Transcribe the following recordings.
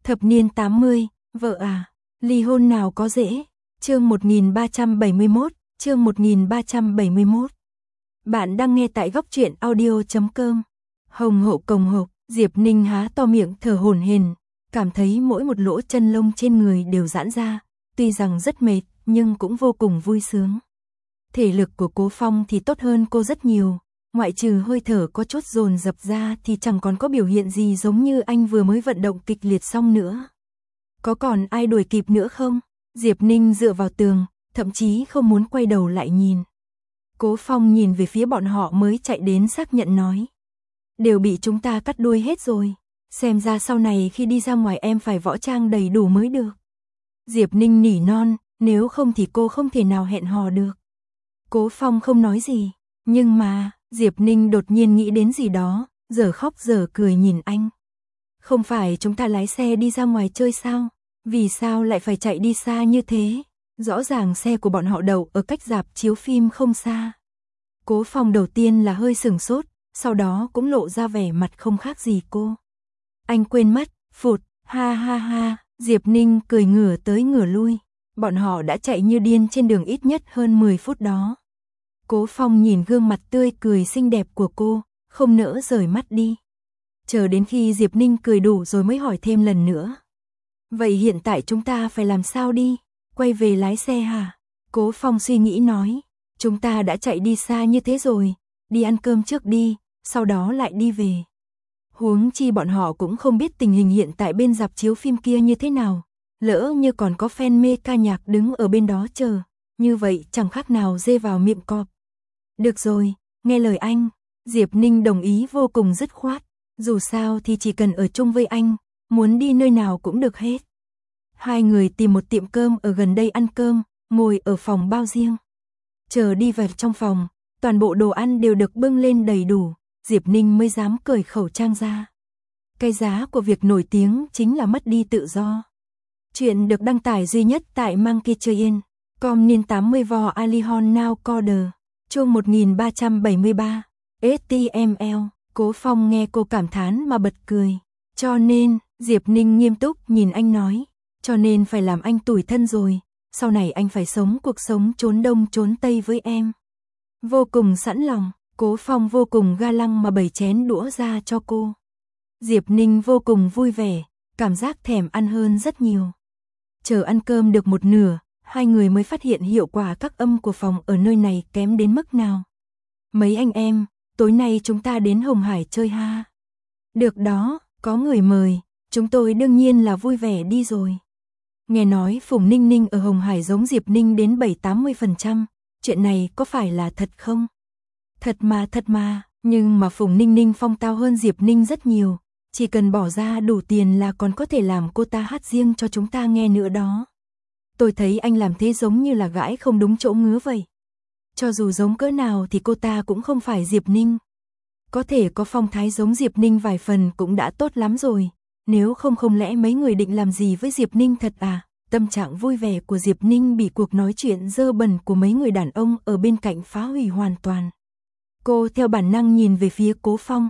Thập niên 80, vợ à, ly hôn nào có dễ. Chương 1371, chương 1371. Bạn đang nghe tại góc truyện audio.com. Hồng hậu cồng hộc, Diệp Ninh há to miệng thở hổn hển, cảm thấy mỗi một lỗ chân lông trên người đều giãn ra, tuy rằng rất mệt nhưng cũng vô cùng vui sướng. Thể lực của Cố Phong thì tốt hơn cô rất nhiều, ngoại trừ hơi thở có chút dồn dập ra thì chẳng còn có biểu hiện gì giống như anh vừa mới vận động kịch liệt xong nữa. Có còn ai đuổi kịp nữa không? Diệp Ninh dựa vào tường, thậm chí không muốn quay đầu lại nhìn. Cố Phong nhìn về phía bọn họ mới chạy đến xác nhận nói. Đều bị chúng ta cắt đuôi hết rồi, xem ra sau này khi đi ra ngoài em phải võ trang đầy đủ mới được. Diệp Ninh nỉ non, nếu không thì cô không thể nào hẹn hò được. Cố Phong không nói gì, nhưng mà, Diệp Ninh đột nhiên nghĩ đến gì đó, giờ khóc giờ cười nhìn anh. Không phải chúng ta lái xe đi ra ngoài chơi sao? Vì sao lại phải chạy đi xa như thế? Rõ ràng xe của bọn họ đậu ở cách rạp chiếu phim không xa. Cố Phong đầu tiên là hơi sửng sốt, sau đó cũng lộ ra vẻ mặt không khác gì cô. Anh quên mất, phụt, ha ha ha, Diệp Ninh cười ngửa tới ngửa lui. Bọn họ đã chạy như điên trên đường ít nhất hơn 10 phút đó. Cố Phong nhìn gương mặt tươi cười xinh đẹp của cô, không nỡ rời mắt đi. Chờ đến khi Diệp Ninh cười đủ rồi mới hỏi thêm lần nữa. Vậy hiện tại chúng ta phải làm sao đi? Quay về lái xe hả? Cố Phong suy nghĩ nói. Chúng ta đã chạy đi xa như thế rồi, đi ăn cơm trước đi, sau đó lại đi về. Huống chi bọn họ cũng không biết tình hình hiện tại bên rạp chiếu phim kia như thế nào. Lỡ như còn có fan mê ca nhạc đứng ở bên đó chờ, như vậy chẳng khác nào dê vào miệng cọp. Được rồi, nghe lời anh. Diệp Ninh đồng ý vô cùng dứt khoát. Dù sao thì chỉ cần ở chung với anh, muốn đi nơi nào cũng được hết. Hai người tìm một tiệm cơm ở gần đây ăn cơm, ngồi ở phòng bao riêng. Chờ đi vào trong phòng, toàn bộ đồ ăn đều được bưng lên đầy đủ, Diệp Ninh mới dám cởi khẩu trang ra. Cái giá của việc nổi tiếng chính là mất đi tự do. Chuyện được đăng tải duy nhất tại Mankichian.com niên 80 vò Alihon Now Coder, chương 1373, HTML. Cố Phong nghe cô cảm thán mà bật cười. Cho nên, Diệp Ninh nghiêm túc nhìn anh nói, cho nên phải làm anh tủi thân rồi, sau này anh phải sống cuộc sống trốn đông trốn tây với em. Vô cùng sẵn lòng, Cố Phong vô cùng ga lăng mà bày chén đũa ra cho cô. Diệp Ninh vô cùng vui vẻ, cảm giác thèm ăn hơn rất nhiều. Chờ ăn cơm được một nửa, hai người mới phát hiện hiệu quả các âm của phòng ở nơi này kém đến mức nào. Mấy anh em, tối nay chúng ta đến Hồng Hải chơi ha. Được đó, có người mời, chúng tôi đương nhiên là vui vẻ đi rồi. Nghe nói Phùng Ninh Ninh ở Hồng Hải giống Diệp Ninh đến 7-80%, chuyện này có phải là thật không? Thật mà, nhưng mà Phùng Ninh Ninh phong tao hơn Diệp Ninh rất nhiều, chỉ cần bỏ ra đủ tiền là còn có thể làm cô ta hát riêng cho chúng ta nghe nữa đó. Tôi thấy anh làm thế giống như là gãi không đúng chỗ ngứa vậy. Cho dù giống cỡ nào thì cô ta cũng không phải Diệp Ninh. Có thể có phong thái giống Diệp Ninh vài phần cũng đã tốt lắm rồi. Nếu không lẽ mấy người định làm gì với Diệp Ninh thật à? Tâm trạng vui vẻ của Diệp Ninh bị cuộc nói chuyện dơ bẩn của mấy người đàn ông ở bên cạnh phá hủy hoàn toàn. Cô theo bản năng nhìn về phía Cố Phong.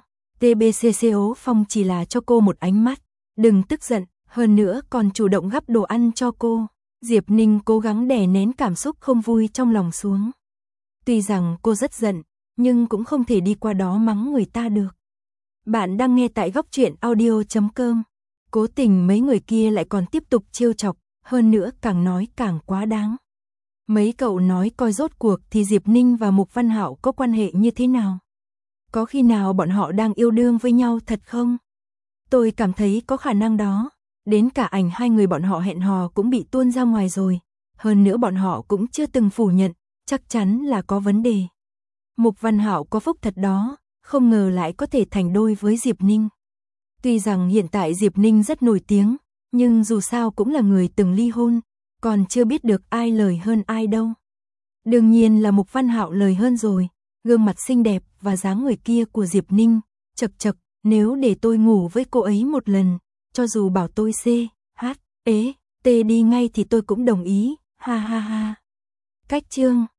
TBCCO Phong chỉ là cho cô một ánh mắt. Đừng tức giận, hơn nữa còn chủ động gắp đồ ăn cho cô. Diệp Ninh cố gắng đè nén cảm xúc không vui trong lòng xuống. Tuy rằng cô rất giận, nhưng cũng không thể đi qua đó mắng người ta được. Bạn đang nghe tại góc truyện audio.com. Cố tình mấy người kia lại còn tiếp tục trêu chọc, hơn nữa càng nói càng quá đáng. Mấy cậu nói coi rốt cuộc thì Diệp Ninh và Mục Văn Hạo có quan hệ như thế nào? Có khi nào bọn họ đang yêu đương với nhau thật không? Tôi cảm thấy có khả năng đó. Đến cả ảnh hai người bọn họ hẹn hò cũng bị tuôn ra ngoài rồi. Hơn nữa bọn họ cũng chưa từng phủ nhận, chắc chắn là có vấn đề. Mục Văn Hạo có phúc thật đó, không ngờ lại có thể thành đôi với Diệp Ninh. Tuy rằng hiện tại Diệp Ninh rất nổi tiếng, nhưng dù sao cũng là người từng ly hôn, còn chưa biết được ai lời hơn ai đâu. Đương nhiên là Mục Văn Hạo lời hơn rồi, gương mặt xinh đẹp và dáng người kia của Diệp Ninh, chật chật, nếu để tôi ngủ với cô ấy một lần, cho dù bảo tôi CHT đi ngay thì tôi cũng đồng ý, ha ha ha. Cách chương